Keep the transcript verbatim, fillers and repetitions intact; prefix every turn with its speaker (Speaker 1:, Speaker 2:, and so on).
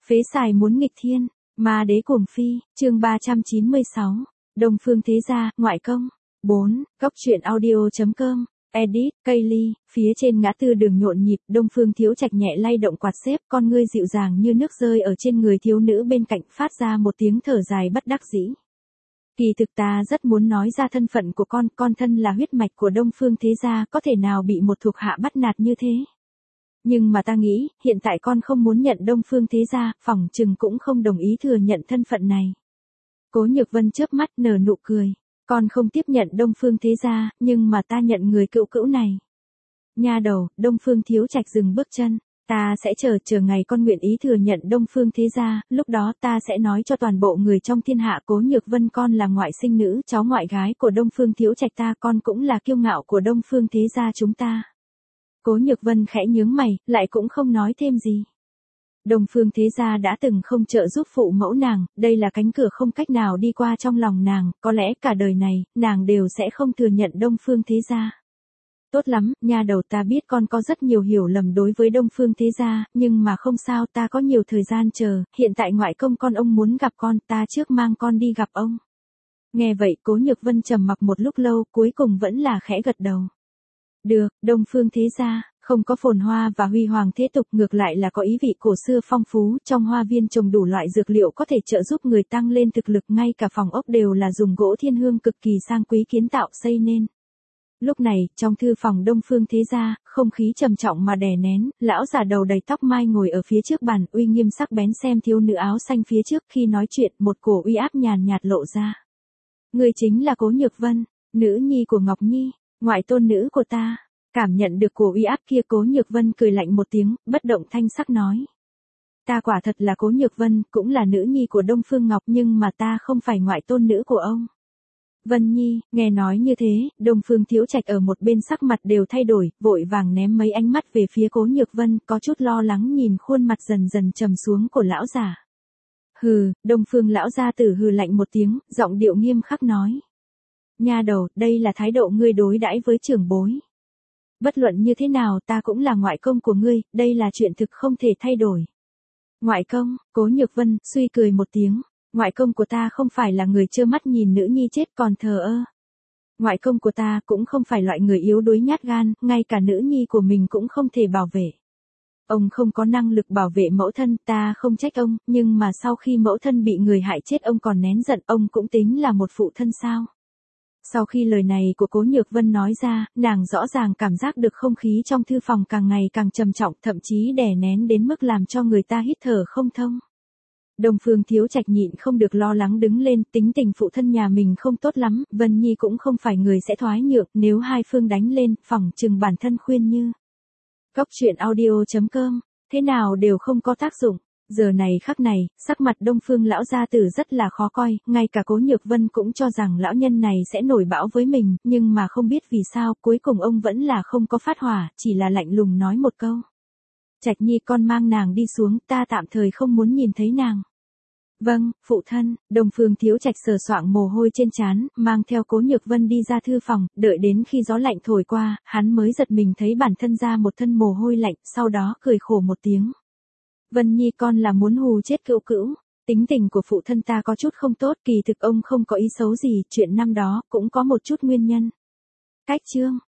Speaker 1: Phế xài muốn nghịch thiên, ma đế cuồng phi, chương ba trăm chín mươi sáu, Đông Phương Thế Gia, ngoại công. bốn, Cốc truyện audio.com, edit, Kaylee, phía trên ngã tư đường nhộn nhịp, Đông Phương Thiếu Trạch nhẹ lay động quạt xếp, con ngươi dịu dàng như nước rơi ở trên người thiếu nữ bên cạnh, phát ra một tiếng thở dài bất đắc dĩ. Kỳ thực ta rất muốn nói ra thân phận của con, con thân là huyết mạch của Đông Phương Thế Gia, có thể nào bị một thuộc hạ bắt nạt như thế. Nhưng mà ta nghĩ, hiện tại con không muốn nhận Đông Phương Thế Gia, phỏng chừng cũng không đồng ý thừa nhận thân phận này. Cố Nhược Vân chớp mắt nở nụ cười. Con không tiếp nhận Đông Phương Thế Gia, nhưng mà ta nhận người cựu cữu này. Nha đầu, Đông Phương Thiếu Trạch dừng bước chân. Ta sẽ chờ, chờ ngày con nguyện ý thừa nhận Đông Phương Thế Gia, lúc đó ta sẽ nói cho toàn bộ người trong thiên hạ Cố Nhược Vân con là ngoại sinh nữ, cháu ngoại gái của Đông Phương Thiếu Trạch ta, con cũng là kiêu ngạo của Đông Phương Thế Gia chúng ta. Cố Nhược Vân khẽ nhướng mày, lại cũng không nói thêm gì. Đông Phương Thế Gia đã từng không trợ giúp phụ mẫu nàng, đây là cánh cửa không cách nào đi qua trong lòng nàng, có lẽ cả đời này, nàng đều sẽ không thừa nhận Đông Phương Thế Gia. Tốt lắm, nha đầu, ta biết con có rất nhiều hiểu lầm đối với Đông Phương Thế Gia, nhưng mà không sao, ta có nhiều thời gian chờ, hiện tại ngoại công con ông muốn gặp con, ta trước mang con đi gặp ông. Nghe vậy, Cố Nhược Vân trầm mặc một lúc lâu, cuối cùng vẫn là khẽ gật đầu. Được, Đông Phương Thế Gia, không có phồn hoa và huy hoàng thế tục, ngược lại là có ý vị cổ xưa phong phú, trong hoa viên trồng đủ loại dược liệu có thể trợ giúp người tăng lên thực lực, ngay cả phòng ốc đều là dùng gỗ thiên hương cực kỳ sang quý kiến tạo xây nên. Lúc này, trong thư phòng Đông Phương Thế Gia, không khí trầm trọng mà đè nén, lão già đầu đầy tóc mai ngồi ở phía trước bàn, uy nghiêm sắc bén xem thiếu nữ áo xanh phía trước, khi nói chuyện, một cổ uy áp nhàn nhạt lộ ra. Người chính là Cố Nhược Vân, nữ nhi của Ngọc Nhi, ngoại tôn nữ của ta. Cảm nhận được cổ uy áp kia, Cố Nhược Vân cười lạnh một tiếng, bất động thanh sắc nói. Ta quả thật là Cố Nhược Vân, cũng là nữ nhi của Đông Phương Ngọc, nhưng mà ta không phải ngoại tôn nữ của ông. Vân Nhi, nghe nói như thế, Đông Phương Thiếu Trạch ở một bên sắc mặt đều thay đổi, vội vàng ném mấy ánh mắt về phía Cố Nhược Vân, có chút lo lắng nhìn khuôn mặt dần dần trầm xuống của lão già. Hừ, Đông Phương lão gia tử hừ lạnh một tiếng, giọng điệu nghiêm khắc nói. Nha đầu, đây là thái độ ngươi đối đãi với trưởng bối. Bất luận như thế nào, ta cũng là ngoại công của ngươi, đây là chuyện thực không thể thay đổi. Ngoại công, Cố Nhược Vân suy cười một tiếng, ngoại công của ta không phải là người trơ mắt nhìn nữ nhi chết còn thờ ơ. Ngoại công của ta cũng không phải loại người yếu đuối nhát gan, ngay cả nữ nhi của mình cũng không thể bảo vệ. Ông không có năng lực bảo vệ mẫu thân, ta không trách ông, nhưng mà sau khi mẫu thân bị người hại chết ông còn nén giận, ông cũng tính là một phụ thân sao? Sau khi lời này của Cố Nhược Vân nói ra, nàng rõ ràng cảm giác được không khí trong thư phòng càng ngày càng trầm trọng, thậm chí đè nén đến mức làm cho người ta hít thở không thông. Đông Phương Thiếu Trạch nhịn không được lo lắng đứng lên, tính tình phụ thân nhà mình không tốt lắm, Vân Nhi cũng không phải người sẽ thoái nhượng, nếu hai phương đánh lên, phỏng chừng bản thân khuyên như. Cốc truyện audio.com, thế nào đều không có tác dụng. Giờ này khắc này, sắc mặt Đông Phương lão gia tử rất là khó coi, ngay cả Cố Nhược Vân cũng cho rằng lão nhân này sẽ nổi bão với mình, nhưng mà không biết vì sao, cuối cùng ông vẫn là không có phát hỏa, chỉ là lạnh lùng nói một câu. Trạch Nhi, con mang nàng đi xuống, ta tạm thời không muốn nhìn thấy nàng. Vâng, phụ thân. Đông Phương Thiếu Trạch sờ soạng mồ hôi trên trán, mang theo Cố Nhược Vân đi ra thư phòng, đợi đến khi gió lạnh thổi qua, hắn mới giật mình thấy bản thân ra một thân mồ hôi lạnh, sau đó cười khổ một tiếng. Vân Nhi, con là muốn hù chết cữu cữu. Tính tình của phụ thân ta có chút không tốt, kỳ thực ông không có ý xấu gì, chuyện năm đó cũng có một chút nguyên nhân. Cách chương.